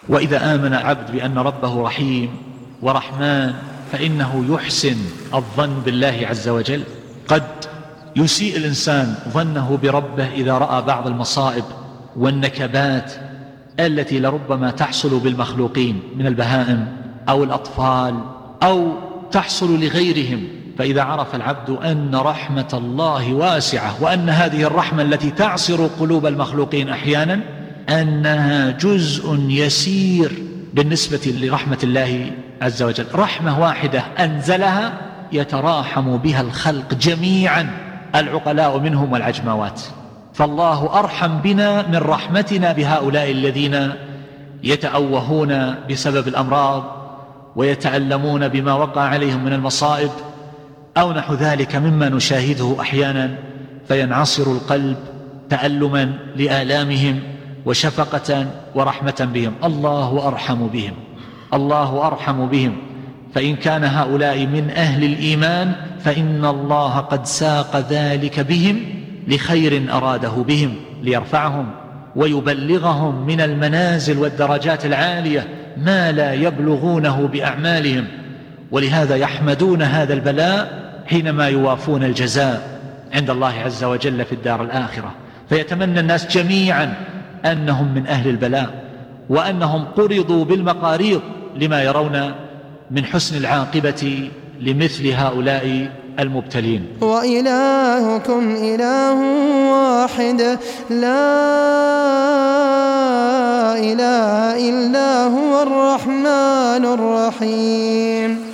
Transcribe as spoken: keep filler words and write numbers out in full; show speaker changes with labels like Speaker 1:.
Speaker 1: وإذا آمن عبد بأن ربه رحيم ورحمن فإنه يحسن الظن بالله عز وجل. قد يسيء الإنسان ظنه بربه إذا رأى بعض المصائب والنكبات التي لربما تحصل بالمخلوقين من البهائم أو الأطفال أو تحصل لغيرهم. فإذا عرف العبد أن رحمة الله واسعة وأن هذه الرحمة التي تعصر قلوب المخلوقين أحيانا أنها جزء يسير بالنسبة لرحمة الله عز وجل، رحمة واحدة أنزلها يتراحم بها الخلق جميعا، العقلاء منهم والعجموات. فالله أرحم بنا من رحمتنا بهؤلاء الذين يتأوهون بسبب الأمراض ويتألمون بما وقع عليهم من المصائب أو نحو ذلك مما نشاهده أحيانا، فينعصر القلب تألما لآلامهم وشفقة ورحمة بهم. الله أرحم بهم، الله أرحم بهم. فإن كان هؤلاء من أهل الإيمان فإن الله قد ساق ذلك بهم لخير أراده بهم ليرفعهم ويبلغهم من المنازل والدرجات العالية ما لا يبلغونه بأعمالهم، ولهذا يحمدون هذا البلاء حينما يوافون الجزاء عند الله عز وجل في الدار الآخرة. فيتمنى الناس جميعا أنهم من أهل البلاء وأنهم قرضوا بالمقاريض لما يرون من حسن العاقبة لمثل هؤلاء المبتلين.
Speaker 2: وإلهكم إله واحد لا إله إلا هو الرحمن الرحيم.